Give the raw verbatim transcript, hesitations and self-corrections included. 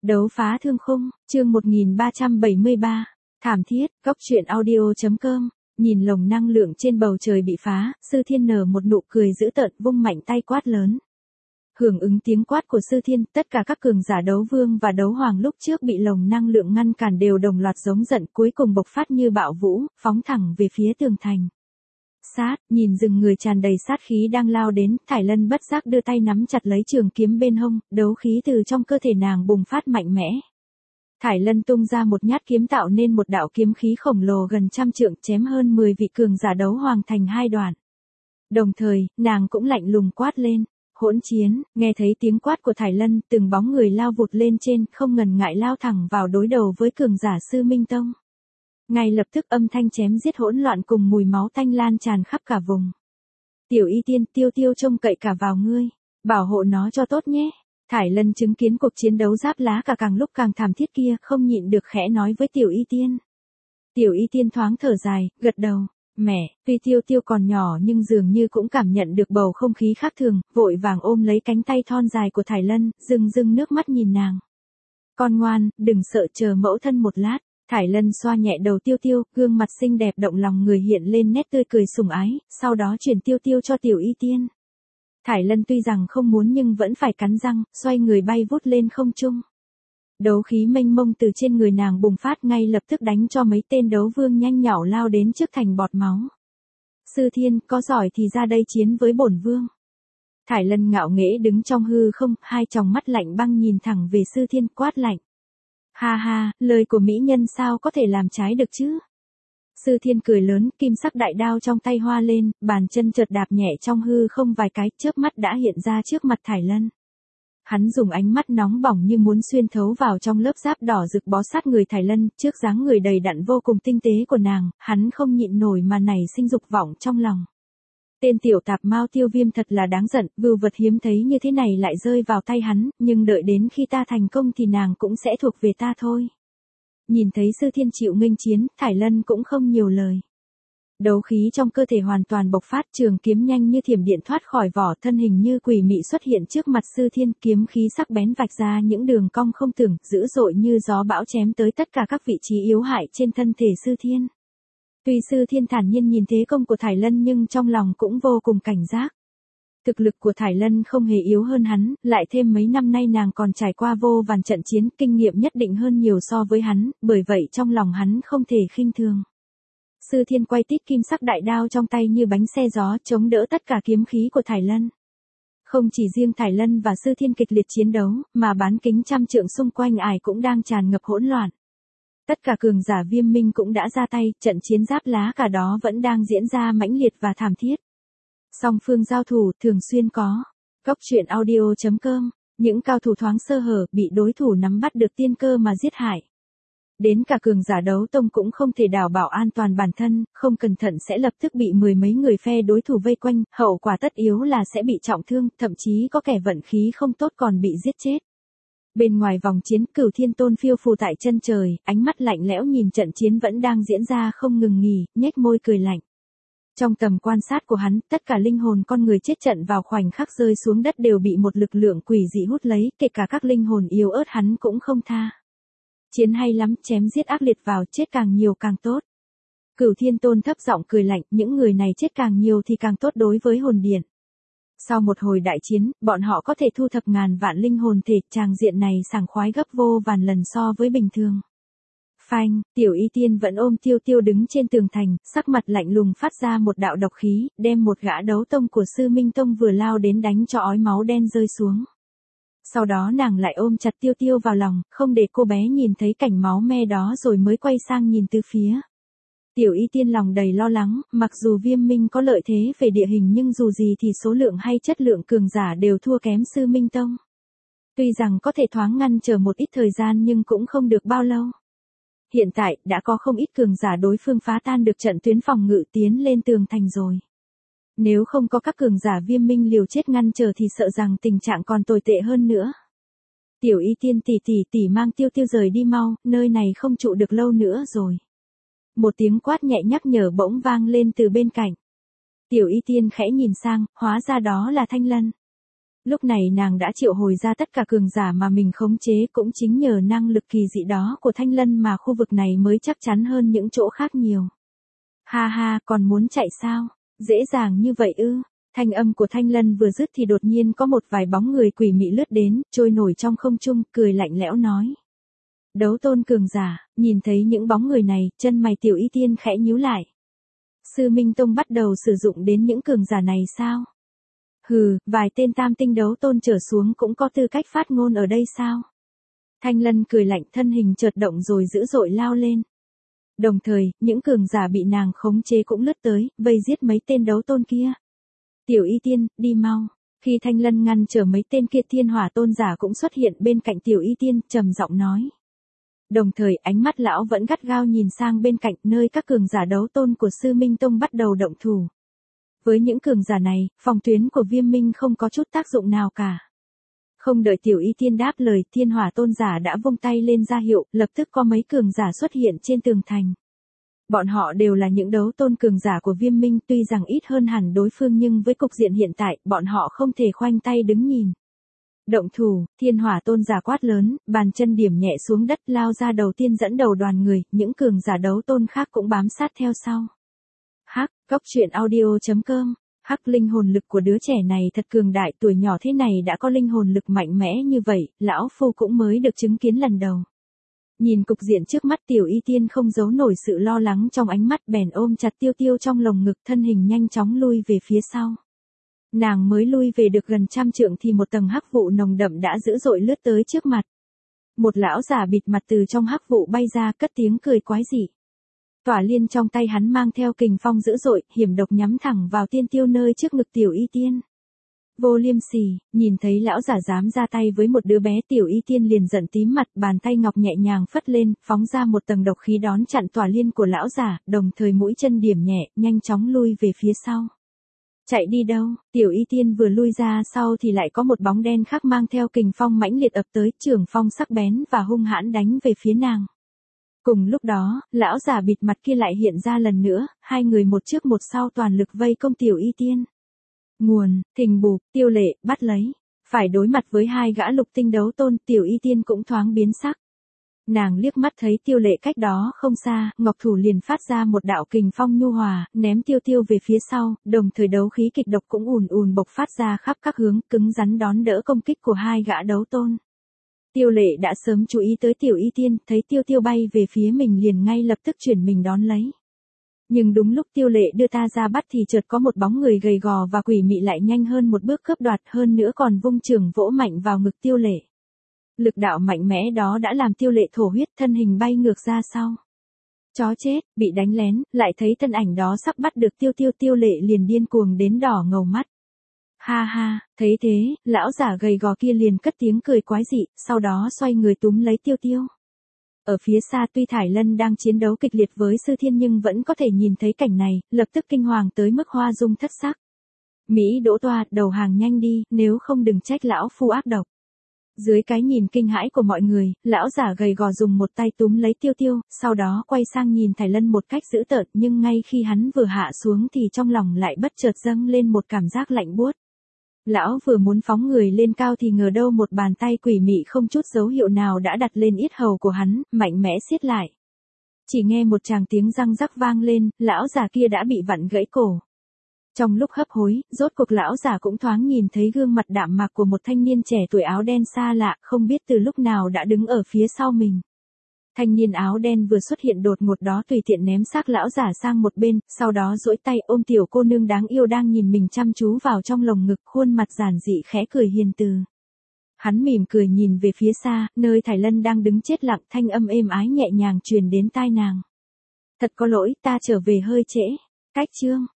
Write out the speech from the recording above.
Đấu phá thương khung, chương một nghìn ba trăm bảy mươi ba. Thảm thiết, góc truyện audio.com. Nhìn lồng năng lượng trên bầu trời bị phá, Sư Thiên nở một nụ cười dữ tợn, vung mạnh tay quát lớn. Hưởng ứng tiếng quát của Sư Thiên, tất cả các cường giả đấu vương và đấu hoàng lúc trước bị lồng năng lượng ngăn cản đều đồng loạt giống giận, cuối cùng bộc phát như bạo vũ, phóng thẳng về phía tường thành. Sát, nhìn rừng người tràn đầy sát khí đang lao đến, Thải Lân bất giác đưa tay nắm chặt lấy trường kiếm bên hông, đấu khí từ trong cơ thể nàng bùng phát mạnh mẽ. Thải Lân tung ra một nhát kiếm tạo nên một đạo kiếm khí khổng lồ gần trăm trượng, chém hơn mười vị cường giả đấu hoàng thành hai đoạn. Đồng thời, nàng cũng lạnh lùng quát lên, hỗn chiến. Nghe thấy tiếng quát của Thải Lân, từng bóng người lao vụt lên trên, không ngần ngại lao thẳng vào đối đầu với cường giả Sư Minh Tông. Ngay lập tức âm thanh chém giết hỗn loạn cùng mùi máu tanh lan tràn khắp cả vùng. Tiểu Y Tiên, Tiêu Tiêu trông cậy cả vào ngươi, bảo hộ nó cho tốt nhé. Thải Lân chứng kiến cuộc chiến đấu giáp lá cả càng lúc càng thảm thiết kia, không nhịn được khẽ nói với Tiểu Y Tiên. Tiểu Y Tiên thoáng thở dài, gật đầu. Mẹ, tuy Tiêu Tiêu còn nhỏ nhưng dường như cũng cảm nhận được bầu không khí khác thường, vội vàng ôm lấy cánh tay thon dài của Thải Lân, rưng rưng nước mắt nhìn nàng. Con ngoan, đừng sợ, chờ mẫu thân một lát. Thải Lân xoa nhẹ đầu Tiêu Tiêu, gương mặt xinh đẹp động lòng người hiện lên nét tươi cười sủng ái, sau đó chuyển Tiêu Tiêu cho Tiểu Y Tiên. Thải Lân tuy rằng không muốn nhưng vẫn phải cắn răng, xoay người bay vút lên không trung. Đấu khí mênh mông từ trên người nàng bùng phát, ngay lập tức đánh cho mấy tên đấu vương nhanh nhảu lao đến trước thành bọt máu. Sư Thiên, có giỏi thì ra đây chiến với bổn vương. Thải Lân ngạo nghễ đứng trong hư không, hai tròng mắt lạnh băng nhìn thẳng về Sư Thiên, quát lạnh. Ha ha, lời của mỹ nhân sao có thể làm trái được chứ? Sư Thiên cười lớn, kim sắc đại đao trong tay hoa lên, bàn chân chợt đạp nhẹ trong hư không vài cái, chớp mắt đã hiện ra trước mặt Thải Lân. Hắn dùng ánh mắt nóng bỏng như muốn xuyên thấu vào trong lớp giáp đỏ rực bó sát người Thải Lân, trước dáng người đầy đặn vô cùng tinh tế của nàng, hắn không nhịn nổi mà nảy sinh dục vọng trong lòng. Tên tiểu tạp mao Tiêu Viêm thật là đáng giận, vưu vật hiếm thấy như thế này lại rơi vào tay hắn, nhưng đợi đến khi ta thành công thì nàng cũng sẽ thuộc về ta thôi. Nhìn thấy Sư Thiên chịu nghênh chiến, Thải Lân cũng không nhiều lời. Đấu khí trong cơ thể hoàn toàn bộc phát, trường kiếm nhanh như thiểm điện thoát khỏi vỏ, thân hình như quỷ mị xuất hiện trước mặt Sư Thiên, kiếm khí sắc bén vạch ra những đường cong không tưởng, dữ dội như gió bão chém tới tất cả các vị trí yếu hại trên thân thể Sư Thiên. Tuy Sư Thiên thản nhiên nhìn thế công của Thải Lân nhưng trong lòng cũng vô cùng cảnh giác. Thực lực của Thải Lân không hề yếu hơn hắn, lại thêm mấy năm nay nàng còn trải qua vô vàn trận chiến, kinh nghiệm nhất định hơn nhiều so với hắn, bởi vậy trong lòng hắn không thể khinh thường. Sư Thiên quay tít kim sắc đại đao trong tay như bánh xe gió, chống đỡ tất cả kiếm khí của Thải Lân. Không chỉ riêng Thải Lân và Sư Thiên kịch liệt chiến đấu, mà bán kính trăm trượng xung quanh ải cũng đang tràn ngập hỗn loạn. Tất cả cường giả Viêm Minh cũng đã ra tay, trận chiến giáp lá cả đó vẫn đang diễn ra mãnh liệt và thảm thiết. Song phương giao thủ thường xuyên có. Góc truyện audio.com. Những cao thủ thoáng sơ hở, bị đối thủ nắm bắt được tiên cơ mà giết hại. Đến cả cường giả đấu tông cũng không thể đảm bảo an toàn bản thân, không cẩn thận sẽ lập tức bị mười mấy người phe đối thủ vây quanh, hậu quả tất yếu là sẽ bị trọng thương, thậm chí có kẻ vận khí không tốt còn bị giết chết. Bên ngoài vòng chiến, Cửu Thiên Tôn phiêu phù tại chân trời, ánh mắt lạnh lẽo nhìn trận chiến vẫn đang diễn ra không ngừng nghỉ, nhếch môi cười lạnh. Trong tầm quan sát của hắn, tất cả linh hồn con người chết trận vào khoảnh khắc rơi xuống đất đều bị một lực lượng quỷ dị hút lấy, kể cả các linh hồn yếu ớt hắn cũng không tha. Chiến hay lắm, chém giết ác liệt vào, chết càng nhiều càng tốt. Cửu Thiên Tôn thấp giọng cười lạnh, những người này chết càng nhiều thì càng tốt đối với hồn điện. Sau một hồi đại chiến, bọn họ có thể thu thập ngàn vạn linh hồn thể, tràng diện này sảng khoái gấp vô vàn lần so với bình thường. Phanh, Tiểu Y Tiên vẫn ôm Tiêu Tiêu đứng trên tường thành, sắc mặt lạnh lùng phát ra một đạo độc khí, đem một gã đấu tông của Sư Minh Tông vừa lao đến đánh cho ói máu đen rơi xuống. Sau đó nàng lại ôm chặt Tiêu Tiêu vào lòng, không để cô bé nhìn thấy cảnh máu me đó rồi mới quay sang nhìn từ phía. Tiểu Y Tiên lòng đầy lo lắng, mặc dù Viêm Minh có lợi thế về địa hình nhưng dù gì thì số lượng hay chất lượng cường giả đều thua kém Sư Minh Tông. Tuy rằng có thể thoáng ngăn chờ một ít thời gian nhưng cũng không được bao lâu. Hiện tại, đã có không ít cường giả đối phương phá tan được trận tuyến phòng ngự tiến lên tường thành rồi. Nếu không có các cường giả Viêm Minh liều chết ngăn trở thì sợ rằng tình trạng còn tồi tệ hơn nữa. Tiểu Y Tiên tỷ tỷ tỷ mang Tiêu Tiêu rời đi mau, nơi này không trụ được lâu nữa rồi. Một tiếng quát nhẹ nhắc nhở bỗng vang lên từ bên cạnh. Tiểu Y Tiên khẽ nhìn sang, hóa ra đó là Thanh Lân. Lúc này nàng đã triệu hồi ra tất cả cường giả mà mình khống chế, cũng chính nhờ năng lực kỳ dị đó của Thanh Lân mà khu vực này mới chắc chắn hơn những chỗ khác nhiều. Ha ha, còn muốn chạy sao? Dễ dàng như vậy ư? Thanh âm của Thanh Lân vừa dứt thì đột nhiên có một vài bóng người quỷ mị lướt đến, trôi nổi trong không trung, cười lạnh lẽo nói. Đấu tôn cường giả, nhìn thấy những bóng người này, chân mày Tiểu Y Tiên khẽ nhíu lại. Sư Minh Tông bắt đầu sử dụng đến những cường giả này sao? Hừ, vài tên tam tinh đấu tôn trở xuống cũng có tư cách phát ngôn ở đây sao? Thanh Lân cười lạnh, thân hình chợt động rồi dữ dội lao lên. Đồng thời, những cường giả bị nàng khống chế cũng lướt tới, vây giết mấy tên đấu tôn kia. Tiểu Y Tiên, đi mau. Khi Thanh Lân ngăn trở mấy tên kia, Thiên Hỏa tôn giả cũng xuất hiện bên cạnh Tiểu Y Tiên, trầm giọng nói. Đồng thời ánh mắt lão vẫn gắt gao nhìn sang bên cạnh nơi các cường giả đấu tôn của Sư Minh Tông bắt đầu động thủ. Với những cường giả này, phòng tuyến của Viêm Minh không có chút tác dụng nào cả. Không đợi Tiểu Y Tiên đáp lời, Thiên Hỏa tôn giả đã vung tay lên ra hiệu, lập tức có mấy cường giả xuất hiện trên tường thành. Bọn họ đều là những đấu tôn cường giả của Viêm Minh, tuy rằng ít hơn hẳn đối phương nhưng với cục diện hiện tại, bọn họ không thể khoanh tay đứng nhìn. Động thủ, Thiên Hỏa tôn giả quát lớn, bàn chân điểm nhẹ xuống đất, lao ra đầu tiên dẫn đầu đoàn người, những cường giả đấu tôn khác cũng bám sát theo sau. Hắc, Cốc Truyện Audio chấm com. Hắc, linh hồn lực của đứa trẻ này thật cường đại, tuổi nhỏ thế này đã có linh hồn lực mạnh mẽ như vậy, lão phu cũng mới được chứng kiến lần đầu. Nhìn cục diện trước mắt, Tiểu Y Tiên không giấu nổi sự lo lắng trong ánh mắt, bèn ôm chặt Tiêu Tiêu trong lồng ngực, thân hình nhanh chóng lui về phía sau. Nàng mới lui về được gần trăm trượng thì một tầng hắc vụ nồng đậm đã dữ dội lướt tới trước mặt. Một lão giả bịt mặt từ trong hắc vụ bay ra, cất tiếng cười quái dị. Tỏa liên trong tay hắn mang theo kình phong dữ dội, hiểm độc nhắm thẳng vào Tiên Tiêu nơi trước ngực Tiểu Y Tiên. Vô Liêm Sỉ, nhìn thấy lão giả dám ra tay với một đứa bé, Tiểu Y Tiên liền giận tím mặt, bàn tay ngọc nhẹ nhàng phất lên, phóng ra một tầng độc khí đón chặn tỏa liên của lão giả, đồng thời mũi chân điểm nhẹ, nhanh chóng lui về phía sau. Chạy đi đâu? Tiểu Y Tiên vừa lui ra sau thì lại có một bóng đen khác mang theo kình phong mãnh liệt ập tới, trường phong sắc bén và hung hãn đánh về phía nàng. Cùng lúc đó, lão giả bịt mặt kia lại hiện ra lần nữa, hai người một trước một sau toàn lực vây công Tiểu Y Tiên. Nguồn, Thình Bục, Tiêu Lệ, bắt lấy. Phải đối mặt với hai gã lục tinh đấu tôn, Tiểu Y Tiên cũng thoáng biến sắc. Nàng liếc mắt thấy Tiêu Lệ cách đó không xa, ngọc thủ liền phát ra một đạo kình phong nhu hòa, ném Tiêu Tiêu về phía sau, đồng thời đấu khí kịch độc cũng ùn ùn bộc phát ra khắp các hướng, cứng rắn đón đỡ công kích của hai gã đấu tôn. Tiêu Lệ đã sớm chú ý tới Tiểu Y Tiên, thấy Tiêu Tiêu bay về phía mình liền ngay lập tức chuyển mình đón lấy. Nhưng đúng lúc Tiêu Lệ đưa ta ra bắt thì chợt có một bóng người gầy gò và quỷ mị lại nhanh hơn một bước cướp đoạt, hơn nữa còn vung chưởng vỗ mạnh vào ngực Tiêu Lệ. Lực đạo mạnh mẽ đó đã làm Tiêu Lệ thổ huyết, thân hình bay ngược ra sau. Chó chết, bị đánh lén, lại thấy thân ảnh đó sắp bắt được Tiêu Tiêu, Tiêu Lệ liền điên cuồng đến đỏ ngầu mắt. Ha ha, thấy thế, lão giả gầy gò kia liền cất tiếng cười quái dị, sau đó xoay người túm lấy Tiêu Tiêu. Ở phía xa tuy Thải Lân đang chiến đấu kịch liệt với Sư Thiên nhưng vẫn có thể nhìn thấy cảnh này, lập tức kinh hoàng tới mức hoa dung thất sắc. Mỹ Đỗ Toa, đầu hàng nhanh đi, nếu không đừng trách lão phu ác độc. Dưới cái nhìn kinh hãi của mọi người, lão giả gầy gò dùng một tay túm lấy Tiêu Tiêu, sau đó quay sang nhìn Thải Lân một cách dữ tợn, nhưng ngay khi hắn vừa hạ xuống thì trong lòng lại bất chợt dâng lên một cảm giác lạnh buốt. Lão vừa muốn phóng người lên cao thì ngờ đâu một bàn tay quỷ mị không chút dấu hiệu nào đã đặt lên yết hầu của hắn, mạnh mẽ siết lại. Chỉ nghe một tràng tiếng răng rắc vang lên, lão già kia đã bị vặn gãy cổ. Trong lúc hấp hối, rốt cuộc lão già cũng thoáng nhìn thấy gương mặt đạm mạc của một thanh niên trẻ tuổi áo đen xa lạ, không biết từ lúc nào đã đứng ở phía sau mình. Thanh niên áo đen vừa xuất hiện đột ngột đó tùy tiện ném xác lão giả sang một bên, sau đó duỗi tay ôm tiểu cô nương đáng yêu đang nhìn mình chăm chú vào trong lồng ngực, khuôn mặt giản dị khẽ cười hiền từ. Hắn mỉm cười nhìn về phía xa, nơi Thải Lân đang đứng chết lặng, thanh âm êm ái nhẹ nhàng truyền đến tai nàng. Thật có lỗi, ta trở về hơi trễ. Cách chương